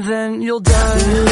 and then you'll die.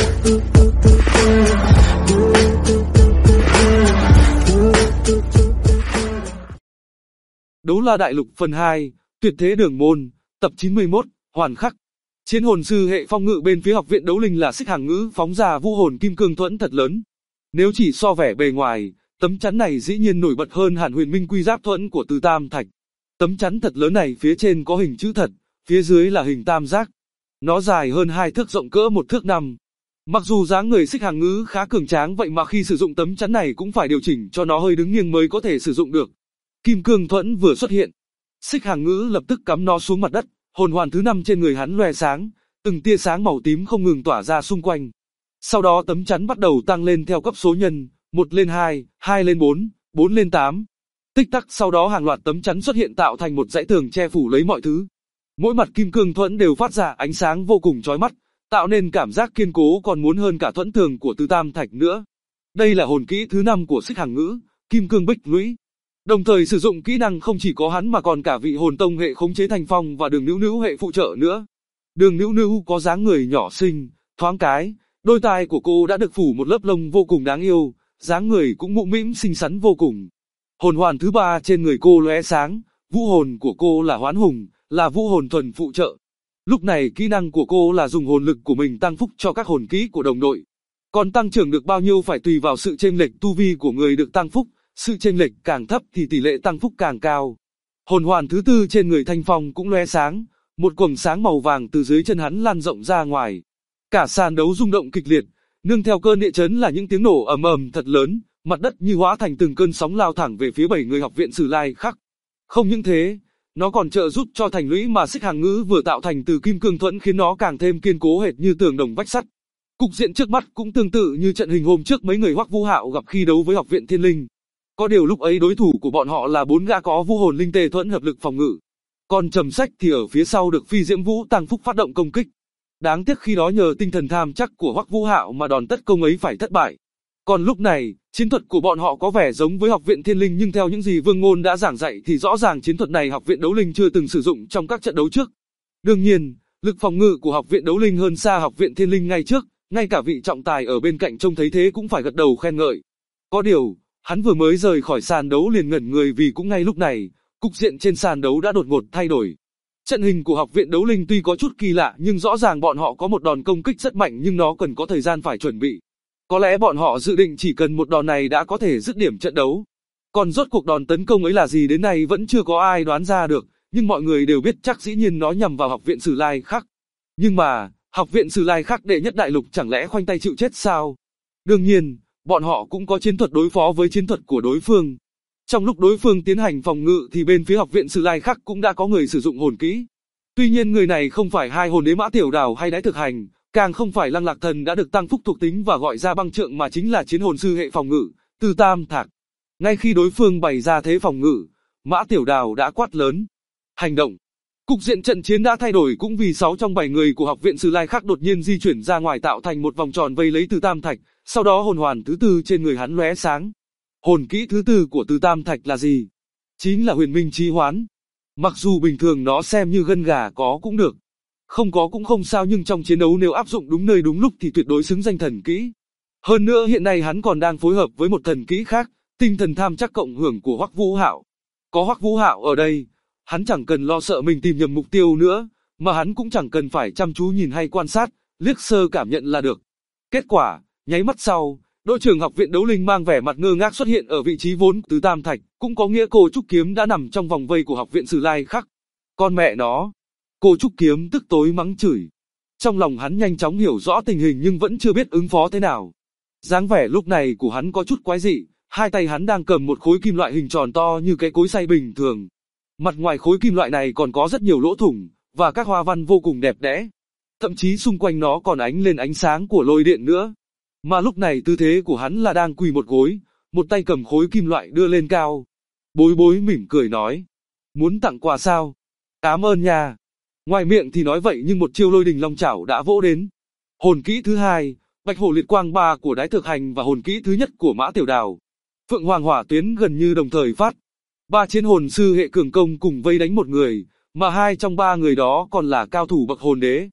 Đấu La Đại Lục phần 2, Tuyệt Thế Đường Môn, tập 91, Hoàn Khắc. Chiến hồn sư hệ phong ngự bên phía học viện đấu linh là Xích Hàng Ngữ phóng ra vũ hồn kim cương thuẫn thật lớn. Nếu chỉ so vẻ bề ngoài, tấm chắn này dĩ nhiên nổi bật hơn hẳn Huyền Minh Quy Giáp thuẫn của Từ Tam Thạch. Tấm chắn thật lớn này phía trên có hình chữ thật, phía dưới là hình tam giác. Nó dài hơn 2 thước, rộng cỡ 1 thước 5. Mặc dù dáng người Xích Hàng Ngữ khá cường tráng, vậy mà khi sử dụng tấm chắn này cũng phải điều chỉnh cho nó hơi đứng nghiêng mới có thể sử dụng được. Kim cương thuẫn vừa xuất hiện, Xích Hàng Ngữ lập tức cắm nó xuống mặt đất, hồn hoàn thứ 5 trên người hắn loe sáng, từng tia sáng màu tím không ngừng tỏa ra xung quanh. Sau đó tấm chắn bắt đầu tăng lên theo cấp số nhân, 1 lên 2, 2 lên 4, 4 lên 8. Tích tắc, sau đó hàng loạt tấm chắn xuất hiện tạo thành một dãy tường che phủ lấy mọi thứ. Mỗi mặt kim cương thuẫn đều phát ra ánh sáng vô cùng chói mắt, tạo nên cảm giác kiên cố còn muốn hơn cả thuẫn tường của Từ Tam Thạch nữa. Đây là hồn kỹ thứ 5 của Xích Hàng Ngữ, Kim Cương Bích Lũy. Đồng thời sử dụng kỹ năng không chỉ có hắn mà còn cả vị hồn tông hệ khống chế Thanh Phong và Đường Nữu Nữu hệ phụ trợ nữa. Đường Nữu Nữu có dáng người nhỏ xinh, thoáng cái, đôi tai của cô đã được phủ một lớp lông vô cùng đáng yêu, dáng người cũng mũm mĩm xinh xắn vô cùng. Hồn hoàn thứ 3 trên người cô lóe sáng, vũ hồn của cô là Hoán Hùng, là vũ hồn thuần phụ trợ. Lúc này kỹ năng của cô là dùng hồn lực của mình tăng phúc cho các hồn kỹ của đồng đội. Còn tăng trưởng được bao nhiêu phải tùy vào sự chênh lệch tu vi của người được tăng phúc, sự chênh lệch càng thấp thì tỷ lệ tăng phúc càng cao. Hồn hoàn thứ 4 trên người Thanh Phong cũng lóe sáng, một quầng sáng màu vàng từ dưới chân hắn lan rộng ra ngoài. Cả sàn đấu rung động kịch liệt, nương theo cơn địa chấn là những tiếng nổ ầm ầm thật lớn, mặt đất như hóa thành từng cơn sóng lao thẳng về phía 7 người học viện Sử Lai Khắc. Không những thế, nó còn trợ giúp cho thành lũy mà Xích Hàng Ngữ vừa tạo thành từ kim cương thuẫn khiến nó càng thêm kiên cố hệt như tường đồng vách sắt. Cục diện trước mắt cũng tương tự như trận hình hôm trước mấy người Hoắc Vũ Hạo gặp khi đấu với học viện Thiên Linh. Có điều lúc ấy đối thủ của bọn họ là 4 gã có vũ hồn linh tê thuẫn hợp lực phòng ngự. Còn Trầm Sách thì ở phía sau được Phi Diễm Vũ tăng phúc phát động công kích. Đáng tiếc khi đó nhờ tinh thần tham chắc của Hoắc Vũ Hạo mà đòn tấn công ấy phải thất bại. Còn lúc này, chiến thuật của bọn họ có vẻ giống với học viện Thiên Linh, nhưng theo những gì Vương Ngôn đã giảng dạy thì rõ ràng chiến thuật này học viện Đấu Linh chưa từng sử dụng trong các trận đấu trước. Đương nhiên, lực phòng ngự của học viện Đấu Linh hơn xa học viện Thiên Linh ngay trước, ngay cả vị trọng tài ở bên cạnh trông thấy thế cũng phải gật đầu khen ngợi. Có điều, hắn vừa mới rời khỏi sàn đấu liền ngẩn người vì cũng ngay lúc này, cục diện trên sàn đấu đã đột ngột thay đổi. Trận hình của học viện Đấu Linh tuy có chút kỳ lạ nhưng rõ ràng bọn họ có một đòn công kích rất mạnh, nhưng nó cần có thời gian phải chuẩn bị. Có lẽ bọn họ dự định chỉ cần một đòn này đã có thể dứt điểm trận đấu. Còn rốt cuộc đòn tấn công ấy là gì đến nay vẫn chưa có ai đoán ra được, nhưng mọi người đều biết chắc dĩ nhiên nó nhằm vào học viện Sử Lai Khắc. Nhưng mà, học viện Sử Lai Khắc đệ nhất đại lục chẳng lẽ khoanh tay chịu chết sao? Đương nhiên, bọn họ cũng có chiến thuật đối phó với chiến thuật của đối phương. Trong lúc đối phương tiến hành phòng ngự thì bên phía học viện Sử Lai Khắc cũng đã có người sử dụng hồn kỹ. Tuy nhiên người này không phải hai hồn đế Mã Tiểu Đào hay Đái Thực Hành, càng không phải Lăng Lạc Thần đã được tăng phúc thuộc tính và gọi ra băng trượng, mà chính là chiến hồn sư hệ phòng ngự, Từ Tam Thạch. Ngay khi đối phương bày ra thế phòng ngự, Mã Tiểu Đào đã quát lớn: hành động! Cục diện trận chiến đã thay đổi cũng vì 6 trong 7 người của học viện Sử Lai Khắc đột nhiên di chuyển ra ngoài tạo thành một vòng tròn vây lấy Từ Tam Thạch, sau đó hồn hoàn thứ 4 trên người hắn lóe sáng. Hồn kỹ thứ 4 của Từ Tam Thạch là gì? Chính là Huyền Minh Chí Hoán. Mặc dù bình thường nó xem như gân gà có cũng được, không có cũng không sao, nhưng trong chiến đấu nếu áp dụng đúng nơi đúng lúc thì tuyệt đối xứng danh thần kỹ. Hơn nữa hiện nay hắn còn đang phối hợp với một thần kỹ khác, tinh thần tham chắc cộng hưởng của Hoắc Vũ Hạo. Có Hoắc Vũ Hạo ở đây, hắn chẳng cần lo sợ mình tìm nhầm mục tiêu nữa, mà hắn cũng chẳng cần phải chăm chú nhìn hay quan sát, liếc sơ cảm nhận là được. Kết quả, nháy mắt sau, đội trưởng học viện Đấu Linh mang vẻ mặt ngơ ngác xuất hiện ở vị trí vốn Từ Tam Thạch, cũng có nghĩa cô Trúc Kiếm đã nằm trong vòng vây của học viện Sử Lai Khắc. Con mẹ nó! Cô Trúc Kiếm tức tối mắng chửi. Trong lòng hắn nhanh chóng hiểu rõ tình hình nhưng vẫn chưa biết ứng phó thế nào. Dáng vẻ lúc này của hắn có chút quái dị, hai tay hắn đang cầm một khối kim loại hình tròn to như cái cối xay bình thường. Mặt ngoài khối kim loại này còn có rất nhiều lỗ thủng, và các hoa văn vô cùng đẹp đẽ. Thậm chí xung quanh nó còn ánh lên ánh sáng của lôi điện nữa. Mà lúc này tư thế của hắn là đang quỳ một gối, một tay cầm khối kim loại đưa lên cao. Bối Bối mỉm cười nói: muốn tặng quà sao? Cảm ơn nha. Ngoài miệng thì nói vậy nhưng một chiêu lôi đình long chảo đã vỗ đến. Hồn kỹ thứ 2, Bạch Hổ Liệt Quang 3 của Đái Thực Hành và hồn kỹ thứ nhất của Mã Tiểu Đào, Phượng Hoàng Hỏa Tuyến gần như đồng thời phát. 3 chiến hồn sư hệ cường công cùng vây đánh một người, mà 2 trong 3 người đó còn là cao thủ bậc hồn đế.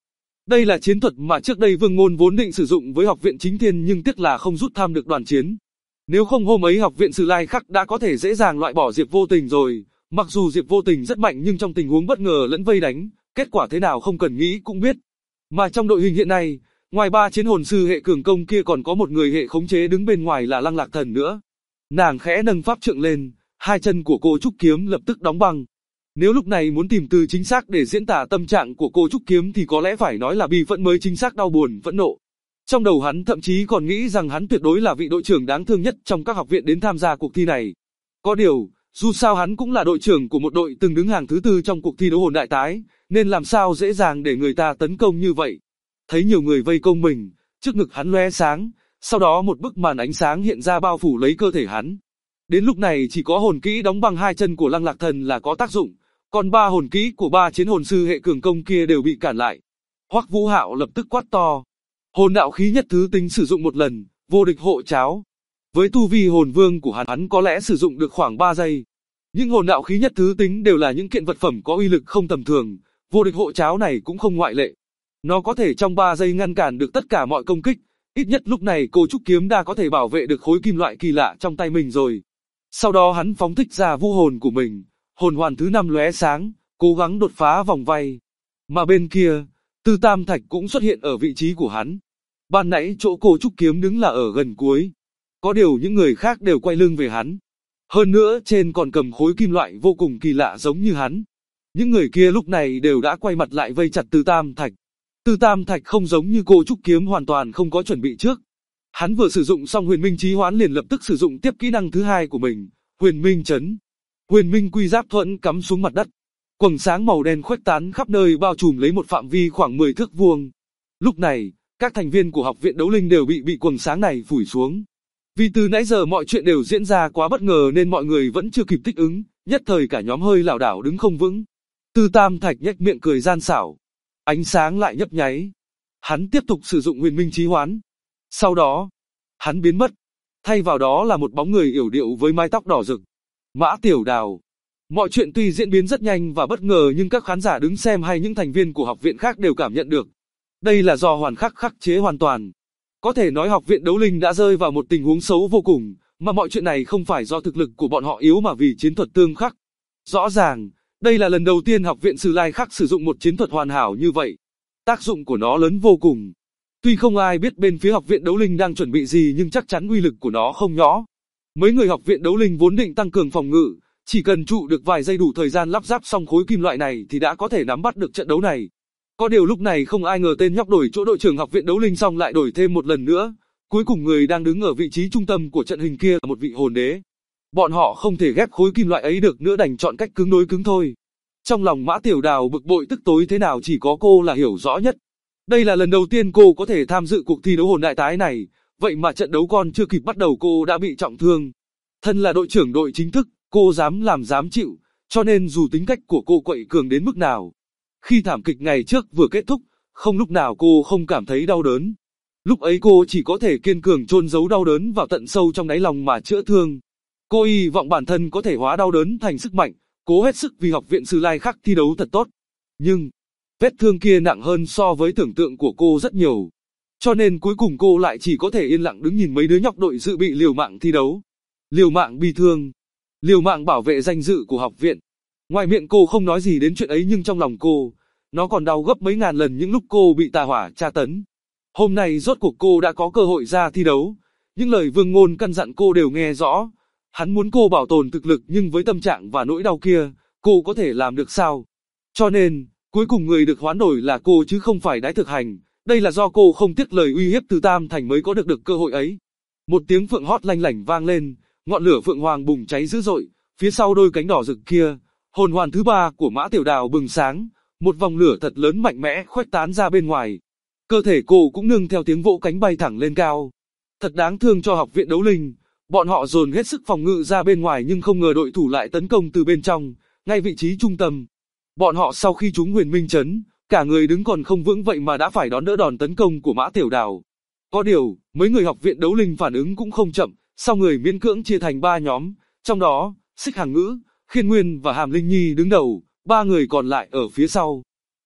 Đây là chiến thuật mà trước đây Vương Ngôn vốn định sử dụng với học viện Chính Thiên nhưng tiếc là không rút tham được đoàn chiến. Nếu không hôm ấy học viện Sử Lai Khắc đã có thể dễ dàng loại bỏ Diệp Vô Tình rồi. Mặc dù Diệp Vô Tình rất mạnh nhưng trong tình huống bất ngờ lẫn vây đánh, kết quả thế nào không cần nghĩ cũng biết. Mà trong đội hình hiện nay, ngoài 3 chiến hồn sư hệ cường công kia còn có một người hệ khống chế đứng bên ngoài là Lăng Lạc Thần nữa. Nàng khẽ nâng pháp trượng lên, hai chân của cô Trúc Kiếm lập tức đóng băng. Nếu lúc này muốn tìm từ chính xác để diễn tả tâm trạng của cô Trúc Kiếm thì có lẽ phải nói là bi phẫn mới chính xác, đau buồn, phẫn nộ. Trong đầu hắn thậm chí còn nghĩ rằng hắn tuyệt đối là vị đội trưởng đáng thương nhất trong các học viện đến tham gia cuộc thi này. Có điều, dù sao hắn cũng là đội trưởng của một đội từng đứng hàng thứ 4 trong cuộc thi đấu hồn đại tái, nên làm sao dễ dàng để người ta tấn công như vậy. Thấy nhiều người vây công mình, trước ngực hắn lóe sáng, sau đó một bức màn ánh sáng hiện ra bao phủ lấy cơ thể hắn. Đến lúc này chỉ có hồn kỹ đóng băng hai chân của Lăng Lạc Thần là có tác dụng, còn 3 hồn kỹ của 3 chiến hồn sư hệ cường công kia đều bị cản lại. Hoắc Vũ Hạo lập tức quát to. Hồn đạo khí nhất thứ tính sử dụng một lần, vô địch hộ cháo. Với tu vi hồn vương của hắn có lẽ sử dụng được khoảng 3 giây. Nhưng hồn đạo khí nhất thứ tính đều là những kiện vật phẩm có uy lực không tầm thường, vô địch hộ cháo này cũng không ngoại lệ. Nó có thể trong 3 giây ngăn cản được tất cả mọi công kích, ít nhất lúc này cô Trúc Kiếm đã có thể bảo vệ được khối kim loại kỳ lạ trong tay mình rồi. Sau đó hắn phóng thích ra vũ hồn của mình, hồn hoàn thứ 5 lóe sáng, cố gắng đột phá vòng vây. Mà bên kia, Tư Tam Thạch cũng xuất hiện ở vị trí của hắn. Ban nãy chỗ cô Trúc Kiếm đứng là ở gần cuối. Có điều những người khác đều quay lưng về hắn. Hơn nữa trên còn cầm khối kim loại vô cùng kỳ lạ giống như hắn. Những người kia lúc này đều đã quay mặt lại vây chặt Tư Tam Thạch. Tư Tam Thạch không giống như cô Trúc Kiếm hoàn toàn không có chuẩn bị trước. Hắn vừa sử dụng xong huyền minh chí hoán liền lập tức sử dụng tiếp kỹ năng thứ 2 của mình, huyền minh chấn. Huyền minh quy giáp thuẫn cắm xuống mặt đất. Quầng sáng màu đen khuếch tán khắp nơi bao trùm lấy một phạm vi khoảng 10 thước vuông. Lúc này, các thành viên của học viện đấu linh đều bị quầng sáng này phủi xuống. Vì từ nãy giờ mọi chuyện đều diễn ra quá bất ngờ nên mọi người vẫn chưa kịp thích ứng, nhất thời cả nhóm hơi lảo đảo đứng không vững. Tư Tam Thạch nhếch miệng cười gian xảo. Ánh sáng lại nhấp nháy. Hắn tiếp tục sử dụng huyền minh chí hoán. Sau đó, hắn biến mất. Thay vào đó là một bóng người yểu điệu với mái tóc đỏ rực. Mã Tiểu Đào. Mọi chuyện tuy diễn biến rất nhanh và bất ngờ nhưng các khán giả đứng xem hay những thành viên của học viện khác đều cảm nhận được. Đây là do Hoàn Khắc khắc chế hoàn toàn. Có thể nói học viện đấu linh đã rơi vào một tình huống xấu vô cùng, mà mọi chuyện này không phải do thực lực của bọn họ yếu mà vì chiến thuật tương khắc. Rõ ràng, đây là lần đầu tiên học viện Sử Lai Khắc sử dụng một chiến thuật hoàn hảo như vậy. Tác dụng của nó lớn vô cùng. Tuy không ai biết bên phía học viện đấu linh đang chuẩn bị gì nhưng chắc chắn uy lực của nó không nhỏ. Mấy người học viện đấu linh vốn định tăng cường phòng ngự, chỉ cần trụ được vài giây đủ thời gian lắp ráp xong khối kim loại này thì đã có thể nắm bắt được trận đấu này. Có điều lúc này không ai ngờ tên nhóc đổi chỗ đội trưởng học viện đấu linh xong lại đổi thêm một lần nữa. Cuối cùng người đang đứng ở vị trí trung tâm của trận hình kia là một vị hồn đế. Bọn họ không thể ghép khối kim loại ấy được nữa đành chọn cách cứng đối cứng thôi. Trong lòng Mã Tiểu Đào bực bội tức tối thế nào chỉ có cô là hiểu rõ nhất. Đây là lần đầu tiên cô có thể tham dự cuộc thi đấu hồn đại tái này, vậy mà trận đấu còn chưa kịp bắt đầu cô đã bị trọng thương. Thân là đội trưởng đội chính thức, cô dám làm dám chịu, cho nên dù tính cách của cô quậy cường đến mức nào. Khi thảm kịch ngày trước vừa kết thúc, không lúc nào cô không cảm thấy đau đớn. Lúc ấy cô chỉ có thể kiên cường chôn giấu đau đớn vào tận sâu trong đáy lòng mà chữa thương. Cô hy vọng bản thân có thể hóa đau đớn thành sức mạnh, cố hết sức vì học viện Sử Lai Khắc thi đấu thật tốt. Nhưng, vết thương kia nặng hơn so với tưởng tượng của cô rất nhiều. Cho nên cuối cùng cô lại chỉ có thể yên lặng đứng nhìn mấy đứa nhóc đội dự bị liều mạng thi đấu. Liều mạng bi thương, liều mạng bảo vệ danh dự của học viện. Ngoài miệng cô không nói gì đến chuyện ấy nhưng trong lòng cô, nó còn đau gấp mấy ngàn lần những lúc cô bị tà hỏa tra tấn. Hôm nay rốt cuộc cô đã có cơ hội ra thi đấu, những lời Vương Ngôn căn dặn cô đều nghe rõ. Hắn muốn cô bảo tồn thực lực nhưng với tâm trạng và nỗi đau kia, cô có thể làm được sao? Cho nên, cuối cùng người được hoán đổi là cô chứ không phải Đái Thực Hành. Đây là do cô không tiếc lời uy hiếp từ Tam Thành mới có được cơ hội ấy. Một tiếng phượng hót lanh lảnh vang lên, ngọn lửa phượng hoàng bùng cháy dữ dội, phía sau đôi cánh đỏ rực kia, hồn hoàn thứ 3 của Mã Tiểu Đào bừng sáng, một vòng lửa thật lớn mạnh mẽ khuếch tán ra bên ngoài. Cơ thể cô cũng nương theo tiếng vỗ cánh bay thẳng lên cao. Thật đáng thương cho học viện đấu linh, bọn họ dồn hết sức phòng ngự ra bên ngoài nhưng không ngờ đội thủ lại tấn công từ bên trong, ngay vị trí trung tâm. Bọn họ sau khi trúng huyền minh chấn, cả người đứng còn không vững vậy mà đã phải đón đỡ đòn tấn công của Mã Tiểu Đào. Có điều, mấy người học viện đấu linh phản ứng cũng không chậm, sau người miễn cưỡng chia thành 3 nhóm, trong đó, Xích Hàng Ngữ, Khiên Nguyên và Hàm Linh Nhi đứng đầu, 3 người còn lại ở phía sau.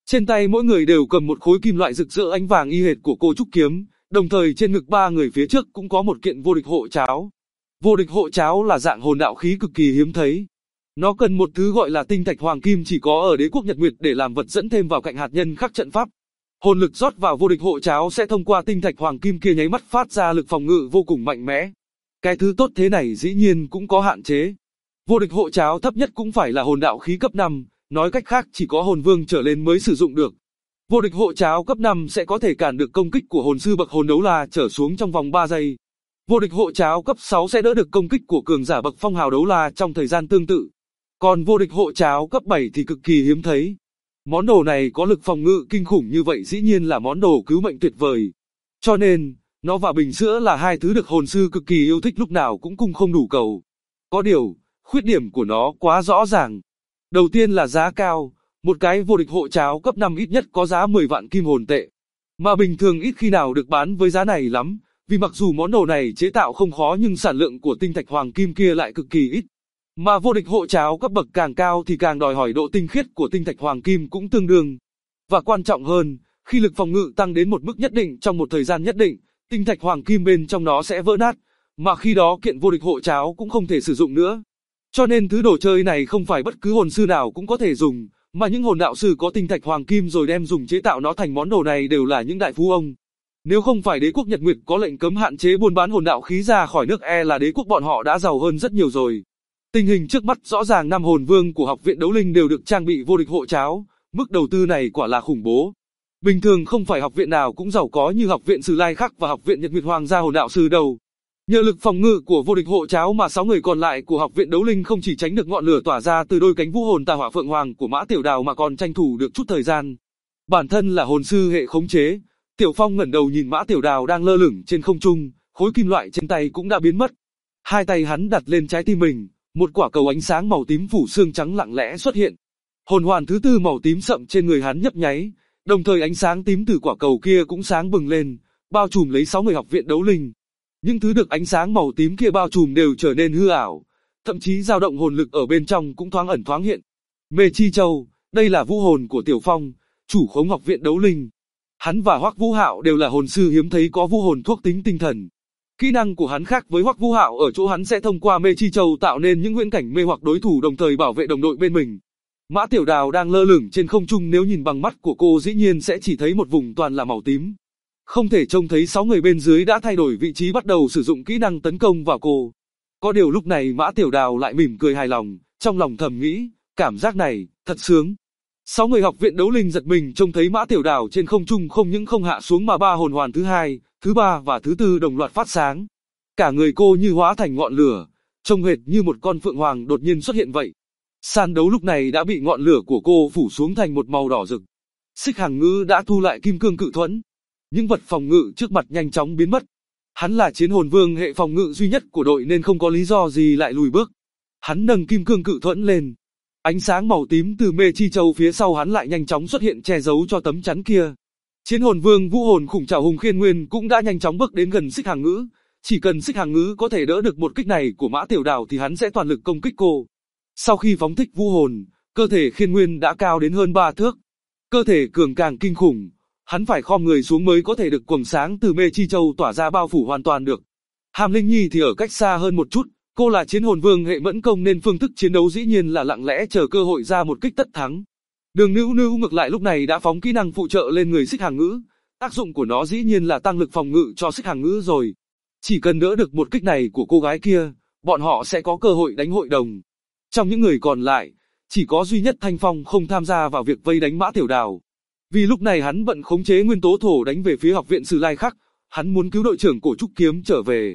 Trên tay mỗi người đều cầm một khối kim loại rực rỡ ánh vàng y hệt của cô trúc kiếm, đồng thời trên ngực ba người phía trước cũng có một kiện vô địch hộ cháo. Vô địch hộ cháo là dạng hồn đạo khí cực kỳ hiếm thấy. Nó cần một thứ gọi là tinh thạch hoàng kim chỉ có ở đế quốc Nhật Nguyệt để làm vật dẫn thêm vào cạnh hạt nhân khắc trận pháp. Hồn lực rót vào vô địch hộ cháo sẽ thông qua tinh thạch hoàng kim kia nháy mắt phát ra lực phòng ngự vô cùng mạnh mẽ. Cái thứ tốt thế này dĩ nhiên cũng có hạn chế. Vô địch hộ cháo thấp nhất cũng phải là hồn đạo khí cấp 5, nói cách khác chỉ có hồn vương trở lên mới sử dụng được. Vô địch hộ cháo cấp 5 sẽ có thể cản được công kích của hồn sư bậc hồn đấu la trở xuống trong vòng 3 giây. Vô địch hộ cháo cấp 6 sẽ đỡ được công kích của cường giả bậc phong hào đấu la trong thời gian tương tự. Còn vô địch hộ cháo cấp 7 thì cực kỳ hiếm thấy. Món đồ này có lực phòng ngự kinh khủng như vậy dĩ nhiên là món đồ cứu mệnh tuyệt vời. Cho nên, nó và bình sữa là hai thứ được hồn sư cực kỳ yêu thích lúc nào cũng cung không đủ cầu. Có điều, khuyết điểm của nó quá rõ ràng. Đầu tiên là giá cao, một cái vô địch hộ cháo cấp 5 ít nhất có giá 10 vạn kim hồn tệ. Mà bình thường ít khi nào được bán với giá này lắm, vì mặc dù món đồ này chế tạo không khó nhưng sản lượng của tinh thạch hoàng kim kia lại cực kỳ ít. Mà vô địch hộ cháo cấp bậc càng cao thì càng đòi hỏi độ tinh khiết của tinh thạch hoàng kim cũng tương đương. Và quan trọng hơn, khi lực phòng ngự tăng đến một mức nhất định trong một thời gian nhất định, tinh thạch hoàng kim bên trong nó sẽ vỡ nát, mà khi đó kiện vô địch hộ cháo cũng không thể sử dụng nữa. Cho nên thứ đồ chơi này không phải bất cứ hồn sư nào cũng có thể dùng, mà những hồn đạo sư có tinh thạch hoàng kim rồi đem dùng chế tạo nó thành món đồ này đều là những đại phú ông. Nếu không phải đế quốc Nhật Nguyệt có lệnh cấm hạn chế buôn bán hồn đạo khí ra khỏi nước là đế quốc bọn họ đã giàu hơn rất nhiều rồi. Tình hình trước mắt rõ ràng 5 hồn vương của học viện đấu linh đều được trang bị vô địch hộ cháo, mức đầu tư này quả là khủng bố. Bình thường không phải học viện nào cũng giàu có như học viện Sử Lai Khắc và học viện Nhật Nguyệt Hoàng gia hồn đạo sư đâu. Nhờ lực phòng ngự của vô địch hộ cháo mà 6 người còn lại của học viện đấu linh không chỉ tránh được ngọn lửa tỏa ra từ đôi cánh vũ hồn tà hỏa phượng hoàng của Mã Tiểu Đào mà còn tranh thủ được chút thời gian. Bản thân là hồn sư hệ khống chế, Tiểu Phong ngẩng đầu nhìn Mã Tiểu Đào đang lơ lửng trên không trung, khối kim loại trên tay cũng đã biến mất. Hai tay hắn đặt lên trái tim mình, một quả cầu ánh sáng màu tím phủ xương trắng lặng lẽ xuất hiện. Hồn hoàn thứ tư màu tím sậm trên người hắn nhấp nháy, đồng thời ánh sáng tím từ quả cầu kia cũng sáng bừng lên, bao trùm lấy 6 người học viện đấu linh. Những thứ được ánh sáng màu tím kia bao trùm đều trở nên hư ảo, thậm chí dao động hồn lực ở bên trong cũng thoáng ẩn thoáng hiện. Mê Chi Châu, đây là vũ hồn của Tiểu Phong, chủ khống học viện đấu linh. Hắn và Hoắc Vũ Hạo đều là hồn sư hiếm thấy có vũ hồn thuộc tính tinh thần. Kỹ năng của hắn khác với Hoắc Vũ Hạo ở chỗ hắn sẽ thông qua Mê Chi Châu tạo nên những huyễn cảnh mê hoặc đối thủ đồng thời bảo vệ đồng đội bên mình. Mã Tiểu Đào đang lơ lửng trên không trung, nếu nhìn bằng mắt của cô dĩ nhiên sẽ chỉ thấy một vùng toàn là màu tím. Không thể trông thấy 6 người bên dưới đã thay đổi vị trí bắt đầu sử dụng kỹ năng tấn công vào cô. Có điều lúc này Mã Tiểu Đào lại mỉm cười hài lòng, trong lòng thầm nghĩ, cảm giác này, thật sướng. 6 người học viện đấu linh giật mình trông thấy Mã Tiểu Đào trên không trung không những không hạ xuống mà ba hồn hoàn thứ 2, thứ 3 và thứ 4 đồng loạt phát sáng. Cả người cô như hóa thành ngọn lửa, trông hệt như một con phượng hoàng đột nhiên xuất hiện vậy. Sàn đấu lúc này đã bị ngọn lửa của cô phủ xuống thành một màu đỏ rực. Xích Hằng Ngữ đã thu lại kim cương cự thuẫn. Những vật phòng ngự trước mặt nhanh chóng biến mất. Hắn là chiến hồn vương hệ phòng ngự duy nhất của đội nên không có lý do gì lại lùi bước. Hắn nâng kim cương cự thuẫn lên. Ánh sáng màu tím từ Mê Chi Châu phía sau hắn lại nhanh chóng xuất hiện che giấu cho tấm chắn kia. Chiến hồn vương vũ hồn khủng trảo hùng khiên nguyên cũng đã nhanh chóng bước đến gần Xích Hằng Ngữ. Chỉ cần Xích Hằng Ngữ có thể đỡ được một kích này của Mã Tiểu Đào thì hắn sẽ toàn lực công kích cô. Sau khi phóng thích vũ hồn, cơ thể khiên nguyên đã cao đến hơn 3 thước. Cơ thể cường càng kinh khủng. Hắn phải khom người xuống mới có thể được quầng sáng từ Mê Chi Châu tỏa ra bao phủ hoàn toàn được. Hàm Linh Nhi thì ở cách xa hơn một chút, cô là chiến hồn vương hệ mẫn công nên phương thức chiến đấu dĩ nhiên là lặng lẽ chờ cơ hội ra một kích tất thắng. Đường Nữu Nữu ngược lại lúc này đã phóng kỹ năng phụ trợ lên người Xích Hằng Ngữ, tác dụng của nó dĩ nhiên là tăng lực phòng ngự cho Xích Hằng Ngữ rồi. Chỉ cần đỡ được một kích này của cô gái kia, bọn họ sẽ có cơ hội đánh hội đồng. Trong những người còn lại, chỉ có duy nhất Thanh Phong không tham gia vào việc vây đánh Mã Tiểu Đào. Vì lúc này hắn bận khống chế nguyên tố thổ đánh về phía học viện Sử Lai Khắc, hắn muốn cứu đội trưởng Cổ Trúc Kiếm trở về.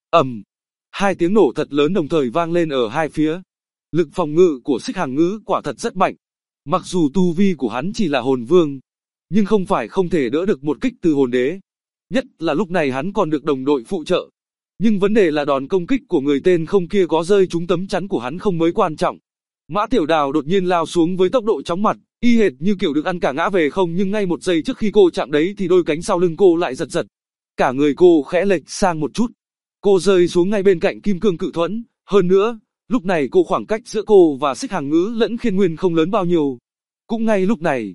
Hai tiếng nổ thật lớn đồng thời vang lên ở hai phía. Lực phòng ngự của Xích Hằng Ngữ quả thật rất mạnh. Mặc dù tu vi của hắn chỉ là hồn vương, nhưng không phải không thể đỡ được một kích từ hồn đế. Nhất là lúc này hắn còn được đồng đội phụ trợ. Nhưng vấn đề là đòn công kích của người tên không kia có rơi trúng tấm chắn của hắn không mới quan trọng. Mã Tiểu Đào đột nhiên lao xuống với tốc độ chóng mặt, y hệt như kiểu được ăn cả ngã về không, nhưng ngay một giây trước khi cô chạm đấy thì đôi cánh sau lưng cô lại giật giật. Cả người cô khẽ lệch sang một chút. Cô rơi xuống ngay bên cạnh kim cương cự thuẫn. Hơn nữa, lúc này khoảng cách giữa cô và Xích Hằng Ngữ lẫn Khiên Nguyên không lớn bao nhiêu. Cũng ngay lúc này,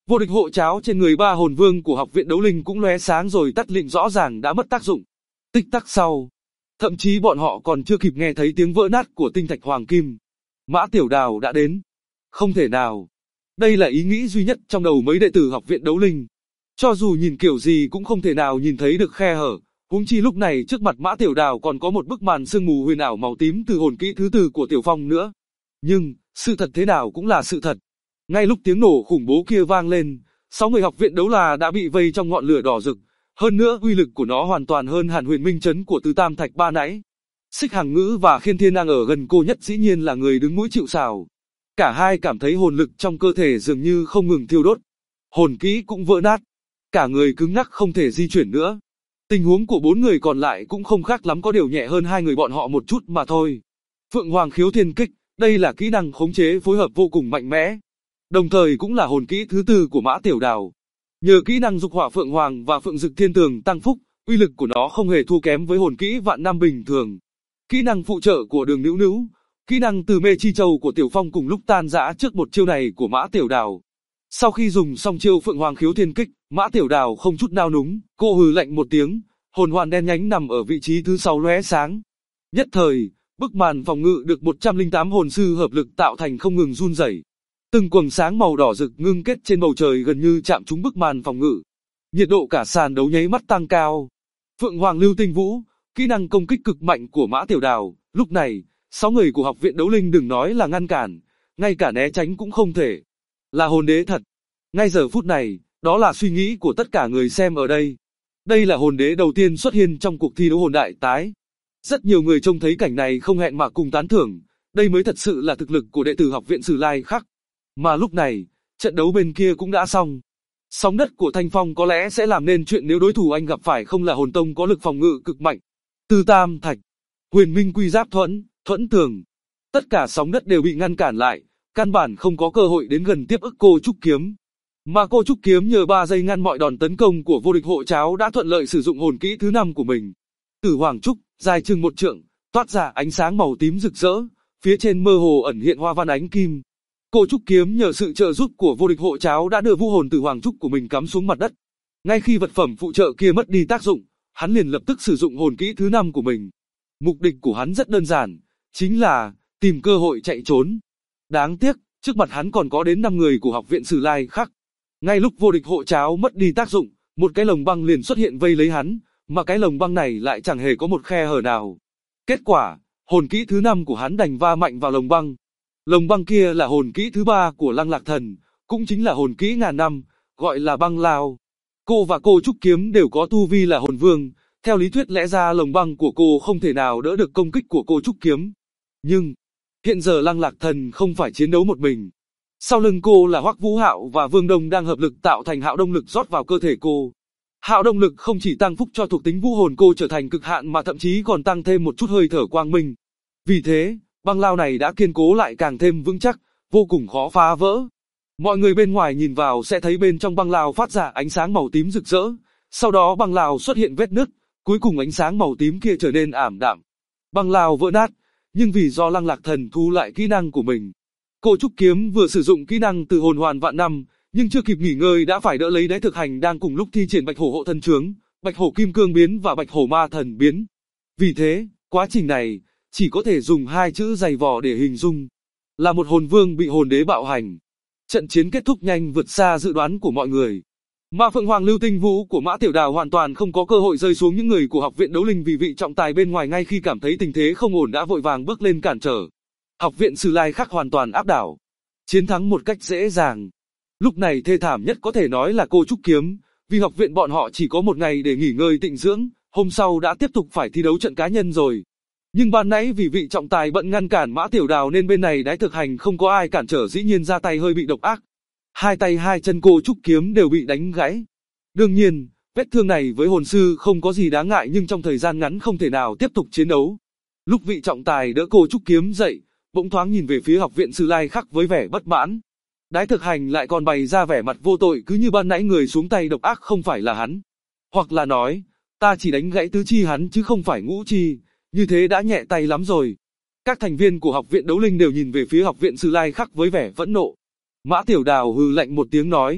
Vô địch hộ cháo trên người ba hồn vương của học viện đấu linh cũng lóe sáng rồi tắt lịm, rõ ràng đã mất tác dụng. Tích tắc sau, thậm chí bọn họ còn chưa kịp nghe thấy tiếng vỡ nát của tinh thạch hoàng kim, Mã Tiểu Đào đã đến. Không thể nào. Đây là ý nghĩ duy nhất trong đầu mấy đệ tử học viện đấu linh. Cho dù nhìn kiểu gì cũng không thể nào nhìn thấy được khe hở, huống chi lúc này trước mặt Mã Tiểu Đào còn có một bức màn sương mù huyền ảo màu tím từ hồn kỹ thứ tư của Tiểu Phong nữa. Nhưng, sự thật thế nào cũng là sự thật. Ngay lúc tiếng nổ khủng bố kia vang lên, 6 người học viện đấu là đã bị vây trong ngọn lửa đỏ rực. Hơn nữa uy lực của nó hoàn toàn hơn hẳn huyền minh chấn của Từ Tam Thạch ba nãy. Xích Hằng Ngữ và Khiên Thiên đang ở gần cô nhất dĩ nhiên là người đứng mũi chịu sào. Cả hai cảm thấy hồn lực trong cơ thể dường như không ngừng thiêu đốt. Hồn kỹ cũng vỡ nát. Cả người cứng ngắc không thể di chuyển nữa. Tình huống của 4 người còn lại cũng không khác lắm, có điều nhẹ hơn hai người bọn họ một chút mà thôi. Phượng Hoàng Khiếu Thiên Kích, đây là kỹ năng khống chế phối hợp vô cùng mạnh mẽ. Đồng thời cũng là hồn kỹ thứ tư của Mã Tiểu Đào. Nhờ kỹ năng Dục Hỏa Phượng Hoàng và Phượng Dực Thiên Tường tăng phúc, uy lực của nó không hề thua kém với hồn kỹ vạn năm bình thường. Kỹ năng phụ trợ của Đường Nữu Nữu, kỹ năng Từ Mê Chi Châu của Tiểu Phong cùng lúc tan rã trước một chiêu này của Mã Tiểu Đào. Sau khi dùng xong chiêu Phượng Hoàng Khiếu Thiên Kích, Mã Tiểu Đào không chút nao núng, cô hừ lạnh một tiếng, hồn hoàn đen nhánh nằm ở vị trí thứ 6 lóe sáng. Nhất thời, bức màn phòng ngự được 108 hồn sư hợp lực tạo thành không ngừng run rẩy. Từng quầng sáng màu đỏ rực ngưng kết trên bầu trời gần như chạm trúng bức màn phòng ngự. Nhiệt độ cả sàn đấu nháy mắt tăng cao. Phượng Hoàng Lưu Tinh Vũ, kỹ năng công kích cực mạnh của Mã Tiểu Đào, lúc này, 6 người của học viện đấu linh đừng nói là ngăn cản, ngay cả né tránh cũng không thể. Là hồn đế thật. Ngay giờ phút này, đó là suy nghĩ của tất cả người xem ở đây. Đây là hồn đế đầu tiên xuất hiện trong cuộc thi đấu hồn đại tái. Rất nhiều người trông thấy cảnh này không hẹn mà cùng tán thưởng, đây mới thật sự là thực lực của đệ tử học viện Sử Lai Khắc. Mà lúc này, trận đấu bên kia cũng đã xong. Sóng đất của Thanh Phong có lẽ sẽ làm nên chuyện nếu đối thủ anh gặp phải không là hồn tông có lực phòng ngự cực mạnh. Từ Tam Thạch, Huyền Minh Quy Giáp Thuẫn Tường. Tất cả sóng đất đều bị ngăn cản lại, căn bản không có cơ hội đến gần tiếp ức cô Trúc Kiếm. Mà cô Trúc Kiếm nhờ 3 giây ngăn mọi đòn tấn công của vô địch hộ cháo đã thuận lợi sử dụng hồn kỹ thứ 5 của mình. Tử Hoàng Trúc, dài chừng 1 trượng, toát ra ánh sáng màu tím rực rỡ, phía trên mơ hồ ẩn hiện hoa văn ánh kim. Cô Trúc Kiếm nhờ sự trợ giúp của vô địch hộ cháo đã đưa vũ hồn Tử Hoàng Trúc của mình cắm xuống mặt đất. Ngay khi vật phẩm phụ trợ kia mất đi tác dụng, hắn liền lập tức sử dụng hồn kỹ thứ 5 của mình. Mục đích của hắn rất đơn giản, chính là tìm cơ hội chạy trốn. Đáng tiếc, trước mặt hắn còn có đến 5 người của học viện Sử Lai Khắc. Ngay lúc vô địch hộ cháo mất đi tác dụng, một cái lồng băng liền xuất hiện vây lấy hắn, mà cái lồng băng này lại chẳng hề có một khe hở nào. Kết quả, hồn kỹ thứ 5 của hắn đành va mạnh vào lồng băng. Lồng băng kia là hồn kỹ thứ 3 của Lăng Lạc Thần, cũng chính là hồn kỹ ngàn năm, gọi là băng lao. Cô và cô Trúc Kiếm đều có tu vi là hồn vương, theo lý thuyết lẽ ra lồng băng của cô không thể nào đỡ được công kích của cô Trúc Kiếm. Nhưng, hiện giờ Lăng Lạc Thần không phải chiến đấu một mình. Sau lưng cô là Hoắc Vũ Hạo và Vương Đông đang hợp lực tạo thành hạo động lực rót vào cơ thể cô. Hạo động lực không chỉ tăng phúc cho thuộc tính vũ hồn cô trở thành cực hạn mà thậm chí còn tăng thêm một chút hơi thở quang minh. Vì thế, băng lao này đã kiên cố lại càng thêm vững chắc, vô cùng khó phá vỡ. Mọi người bên ngoài nhìn vào sẽ thấy bên trong băng lao phát ra ánh sáng màu tím rực rỡ, sau đó băng lao xuất hiện vết nứt, cuối cùng ánh sáng màu tím kia trở nên ảm đạm. Băng lao vỡ nát, nhưng vì do Lăng Lạc Thần thu lại kỹ năng của mình. Cô Trúc Kiếm vừa sử dụng kỹ năng từ hồn hoàn vạn năm, nhưng chưa kịp nghỉ ngơi đã phải đỡ lấy Đái Thực Hành đang cùng lúc thi triển Bạch Hổ hộ thân trướng, Bạch Hổ kim cương biến và Bạch Hổ ma thần biến. Vì thế, quá trình này chỉ có thể dùng 2 chữ dày vò để hình dung, là một hồn vương bị hồn đế bạo hành. Trận chiến kết thúc nhanh vượt xa dự đoán của mọi người. Mà Phượng Hoàng Lưu Tinh Vũ của Mã Tiểu Đào hoàn toàn không có cơ hội rơi xuống những người của học viện đấu linh vì vị trọng tài bên ngoài ngay khi cảm thấy tình thế không ổn đã vội vàng bước lên cản trở. Học viện Sử Lai Khắc hoàn toàn áp đảo, chiến thắng một cách dễ dàng. Lúc này thê thảm nhất có thể nói là cô Trúc Kiếm, vì học viện bọn họ chỉ có 1 ngày để nghỉ ngơi tịnh dưỡng, hôm sau đã tiếp tục phải thi đấu trận cá nhân rồi. Nhưng ban nãy vì vị trọng tài bận ngăn cản Mã Tiểu Đào nên bên này Đái Thực Hành không có ai cản trở, dĩ nhiên ra tay hơi bị độc ác. 2 tay 2 chân cô Trúc Kiếm đều bị đánh gãy. Đương nhiên, vết thương này với hồn sư không có gì đáng ngại nhưng trong thời gian ngắn không thể nào tiếp tục chiến đấu. Lúc vị trọng tài đỡ cô Trúc Kiếm dậy, bỗng thoáng nhìn về phía học viện Sử Lai Khắc với vẻ bất mãn. Đái Thực Hành lại còn bày ra vẻ mặt vô tội cứ như ban nãy người xuống tay độc ác không phải là hắn. Hoặc là nói, ta chỉ đánh gãy tứ chi hắn chứ không phải ngũ chi, như thế đã nhẹ tay lắm rồi. Các thành viên của học viện đấu linh đều nhìn về phía học viện Sử Lai Khắc với vẻ phẫn nộ. Mã Tiểu Đào hừ lạnh một tiếng nói.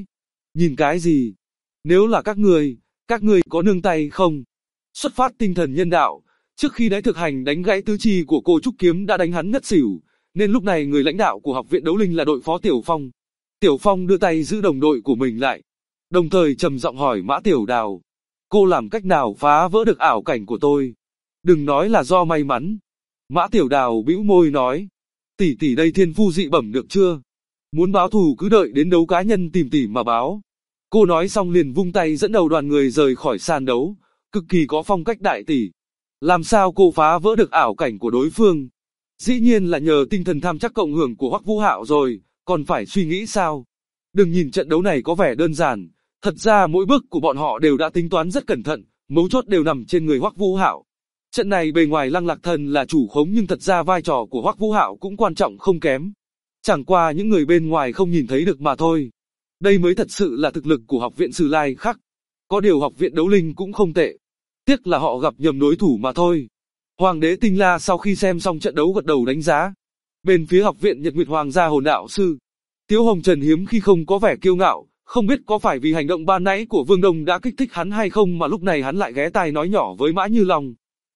Nhìn cái gì? Nếu là các ngươi có nương tay không? Xuất phát tinh thần nhân đạo, trước khi Đái Thực Hành đánh gãy tứ chi của cô Trúc Kiếm đã đánh hắn ngất xỉu, nên lúc này người lãnh đạo của học viện đấu linh là đội phó Tiểu Phong. Tiểu Phong đưa tay giữ đồng đội của mình lại, đồng thời trầm giọng hỏi Mã Tiểu Đào, cô làm cách nào phá vỡ được ảo cảnh của tôi? Đừng nói là do may mắn. Mã Tiểu Đào bĩu môi nói, tỷ tỷ đây thiên phu dị bẩm được chưa? Muốn báo thù cứ đợi đến đấu cá nhân tìm tỷ mà báo. Cô nói xong liền vung tay dẫn đầu đoàn người rời khỏi sàn đấu, cực kỳ có phong cách đại tỷ. Làm sao cô phá vỡ được ảo cảnh của đối phương? Dĩ nhiên là nhờ tinh thần tham chắc cộng hưởng của Hoắc Vũ Hạo rồi, còn phải suy nghĩ sao? Đừng nhìn trận đấu này có vẻ đơn giản, thật ra mỗi bước của bọn họ đều đã tính toán rất cẩn thận, mấu chốt đều nằm trên người Hoắc Vũ Hạo. Trận này bề ngoài Lăng Lạc Thần là chủ khống nhưng thật ra vai trò của Hoắc Vũ Hạo cũng quan trọng không kém. Chẳng qua những người bên ngoài không nhìn thấy được mà thôi. Đây mới thật sự là thực lực của học viện Sử Lai Khắc. Có điều học viện đấu linh cũng không tệ. Tiếc là họ gặp nhầm đối thủ mà thôi. Hoàng đế Tinh La sau khi xem xong trận đấu gật đầu đánh giá. Bên phía học viện Nhật Nguyệt Hoàng gia hồn đạo sư, Tiếu Hồng Trần hiếm khi không có vẻ kiêu ngạo, không biết có phải vì hành động ban nãy của Vương Đông đã kích thích hắn hay không mà lúc này hắn lại ghé tai nói nhỏ với Mã Như Long.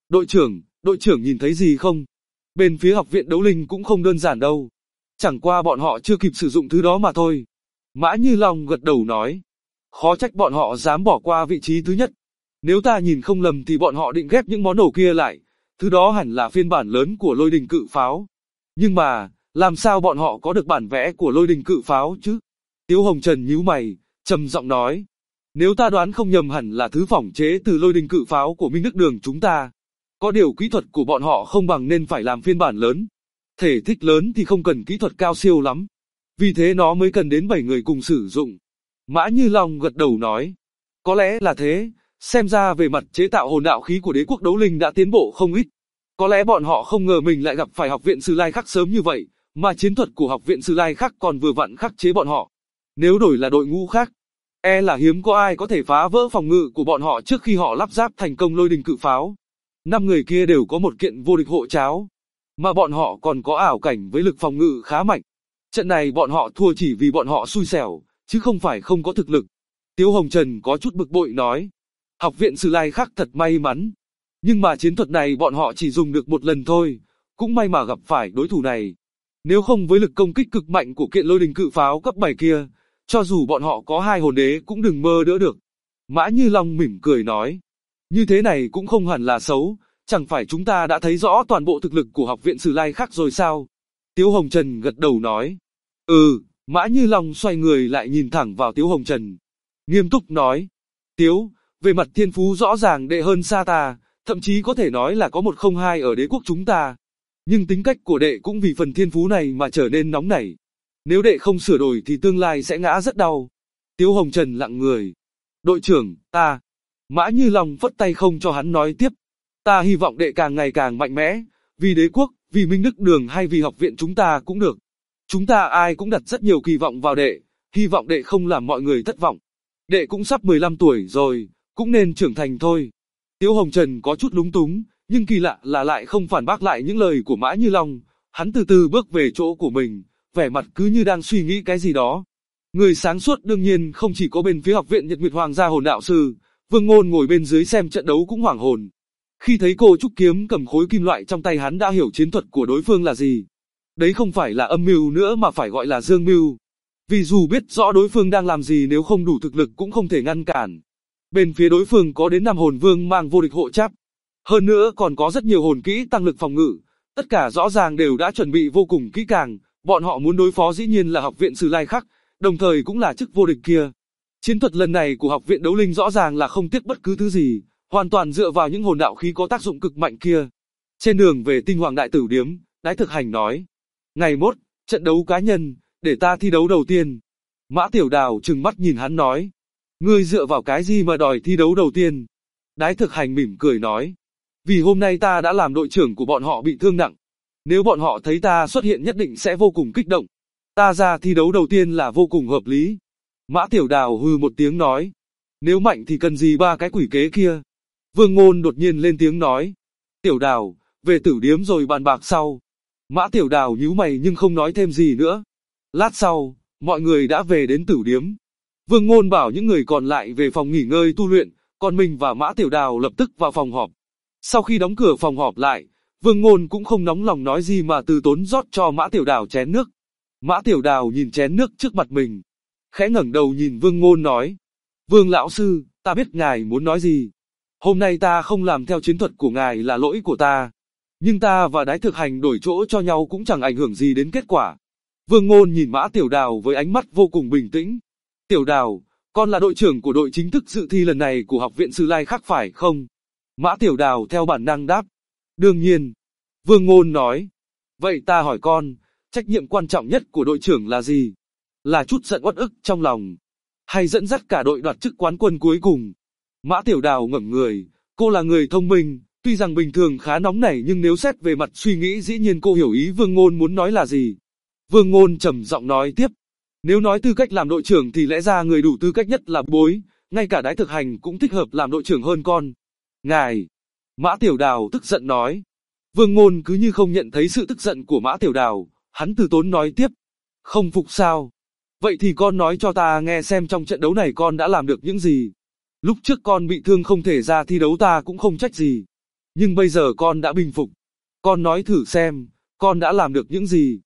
Đội trưởng nhìn thấy gì không? Bên phía học viện đấu linh cũng không đơn giản đâu. Chẳng qua bọn họ chưa kịp sử dụng thứ đó mà thôi. Mã Như Long gật đầu nói. Khó trách bọn họ dám bỏ qua vị trí thứ nhất. Nếu ta nhìn không lầm thì bọn họ định ghép những món đồ kia lại. Thứ đó hẳn là phiên bản lớn của lôi đình cự pháo. Nhưng mà, làm sao bọn họ có được bản vẽ của lôi đình cự pháo chứ? Tiếu Hồng Trần nhíu mày, trầm giọng nói. Nếu ta đoán không nhầm hẳn là thứ phỏng chế từ lôi đình cự pháo của Minh Đức Đường chúng ta. Có điều kỹ thuật của bọn họ không bằng nên phải làm phiên bản lớn. Thể tích lớn thì không cần kỹ thuật cao siêu lắm. Vì thế nó mới cần đến 7 người cùng sử dụng. Mã Như Long gật đầu nói. Có lẽ là thế, xem ra về mặt chế tạo hồn đạo khí của đế quốc đấu linh đã tiến bộ không ít. Có lẽ bọn họ không ngờ mình lại gặp phải học viện Sử Lai Khắc sớm như vậy, mà chiến thuật của học viện Sử Lai Khắc còn vừa vặn khắc chế bọn họ. Nếu đổi là đội ngũ khác, e là hiếm có ai có thể phá vỡ phòng ngự của bọn họ trước khi họ lắp ráp thành công lôi đình cự pháo. 5 người kia đều có một kiện vô địch hộ cháo, mà bọn họ còn có ảo cảnh với lực phòng ngự khá mạnh. Trận này bọn họ thua chỉ vì bọn họ xui xẻo, chứ không phải không có thực lực. Tiếu Hồng Trần có chút bực bội nói. Học viện Sử Lai Khắc thật may mắn. Nhưng mà chiến thuật này bọn họ chỉ dùng được một lần thôi, cũng may mà gặp phải đối thủ này. Nếu không với lực công kích cực mạnh của kiện lôi đình cự pháo cấp 7 kia, cho dù bọn họ có 2 hồn đế cũng đừng mơ đỡ được. Mã Như Long mỉm cười nói. Như thế này cũng không hẳn là xấu, chẳng phải chúng ta đã thấy rõ toàn bộ thực lực của học viện Sử Lai Khắc rồi sao? Tiếu Hồng Trần gật đầu nói. Mã Như Long xoay người lại nhìn thẳng vào Tiếu Hồng Trần. Nghiêm túc nói. Tiếu, về mặt thiên phú rõ ràng đệ hơn xa ta, thậm chí có thể nói là có 102 ở đế quốc chúng ta. Nhưng tính cách của đệ cũng vì phần thiên phú này mà trở nên nóng nảy. Nếu đệ không sửa đổi thì tương lai sẽ ngã rất đau. Tiếu Hồng Trần lặng người. Đội trưởng, ta. Mã Như Long phất tay không cho hắn nói tiếp. Ta hy vọng đệ càng ngày càng mạnh mẽ, vì đế quốc, vì Minh Đức Đường hay vì học viện chúng ta cũng được. Chúng ta ai cũng đặt rất nhiều kỳ vọng vào đệ, hy vọng đệ không làm mọi người thất vọng. Đệ cũng sắp 15 tuổi rồi, cũng nên trưởng thành thôi. Tiếu Hồng Trần có chút lúng túng, nhưng kỳ lạ là lại không phản bác lại những lời của Mã Như Long. Hắn từ từ bước về chỗ của mình, vẻ mặt cứ như đang suy nghĩ cái gì đó. Người sáng suốt đương nhiên không chỉ có bên phía học viện Nhật Nguyệt Hoàng gia hồn đạo sư, Vương Ngôn ngồi bên dưới xem trận đấu cũng hoảng hồn. Khi thấy cô Trúc Kiếm cầm khối kim loại trong tay hắn đã hiểu chiến thuật của đối phương là gì. Đấy không phải là âm mưu nữa mà phải gọi là dương mưu. Vì dù biết rõ đối phương đang làm gì nếu không đủ thực lực cũng không thể ngăn cản. Bên phía đối phương có đến 5 hồn vương mang vô địch hộ cháp. Hơn nữa còn có rất nhiều hồn kỹ tăng lực phòng ngự. Tất cả rõ ràng đều đã chuẩn bị vô cùng kỹ càng. Bọn họ muốn đối phó dĩ nhiên là học viện Sử Lai Khắc, đồng thời cũng là chức vô địch kia. Chiến thuật lần này của học viện đấu linh rõ ràng là không tiếc bất cứ thứ gì, hoàn toàn dựa vào những hồn đạo khí có tác dụng cực mạnh kia. Trên đường về Tinh Hoàng Đại Tử Điếm, Đái Thực Hành nói. Ngày mốt, trận đấu cá nhân, để ta thi đấu đầu tiên. Mã Tiểu Đào trừng mắt nhìn hắn nói. Ngươi dựa vào cái gì mà đòi thi đấu đầu tiên? Đái Thực Hành mỉm cười nói. Vì hôm nay ta đã làm đội trưởng của bọn họ bị thương nặng. Nếu bọn họ thấy ta xuất hiện nhất định sẽ vô cùng kích động. Ta ra thi đấu đầu tiên là vô cùng hợp lý. Mã Tiểu Đào hừ một tiếng nói. Nếu mạnh thì cần gì 3 cái quỷ kế kia? Vương Ngôn đột nhiên lên tiếng nói. Tiểu Đào, về Tử Điếm rồi bàn bạc sau. Mã Tiểu Đào nhíu mày nhưng không nói thêm gì nữa. Lát sau, mọi người đã về đến Tử Điếm. Vương Ngôn bảo những người còn lại về phòng nghỉ ngơi tu luyện, còn mình và Mã Tiểu Đào lập tức vào phòng họp. Sau khi đóng cửa phòng họp lại, Vương Ngôn cũng không nóng lòng nói gì mà từ tốn rót cho Mã Tiểu Đào chén nước. Mã Tiểu Đào nhìn chén nước trước mặt mình, khẽ ngẩng đầu nhìn Vương Ngôn nói: Vương lão sư, ta biết ngài muốn nói gì. Hôm nay ta không làm theo chiến thuật của ngài là lỗi của ta. Nhưng ta và Đái Thực Hành đổi chỗ cho nhau cũng chẳng ảnh hưởng gì đến kết quả. Vương Ngôn nhìn Mã Tiểu Đào với ánh mắt vô cùng bình tĩnh. Tiểu Đào, con là đội trưởng của đội chính thức dự thi lần này của Học viện Sử Lai Khắc phải không? Mã Tiểu Đào theo bản năng đáp. Đương nhiên. Vương Ngôn nói. Vậy ta hỏi con, trách nhiệm quan trọng nhất của đội trưởng là gì? Là chút giận uất ức trong lòng, hay dẫn dắt cả đội đoạt chức quán quân cuối cùng? Mã Tiểu Đào ngẩng người, cô là người thông minh, tuy rằng bình thường khá nóng nảy nhưng nếu xét về mặt suy nghĩ dĩ nhiên cô hiểu ý Vương Ngôn muốn nói là gì. Vương Ngôn trầm giọng nói tiếp. Nếu nói tư cách làm đội trưởng thì lẽ ra người đủ tư cách nhất là Bối, ngay cả Đái Thực Hành cũng thích hợp làm đội trưởng hơn con. Ngài! Mã Tiểu Đào tức giận nói. Vương Ngôn cứ như không nhận thấy sự tức giận của Mã Tiểu Đào, hắn từ tốn nói tiếp. Không phục sao? Vậy thì con nói cho ta nghe xem trong trận đấu này con đã làm được những gì. Lúc trước con bị thương không thể ra thi đấu ta cũng không trách gì. Nhưng bây giờ con đã bình phục. Con nói thử xem, con đã làm được những gì.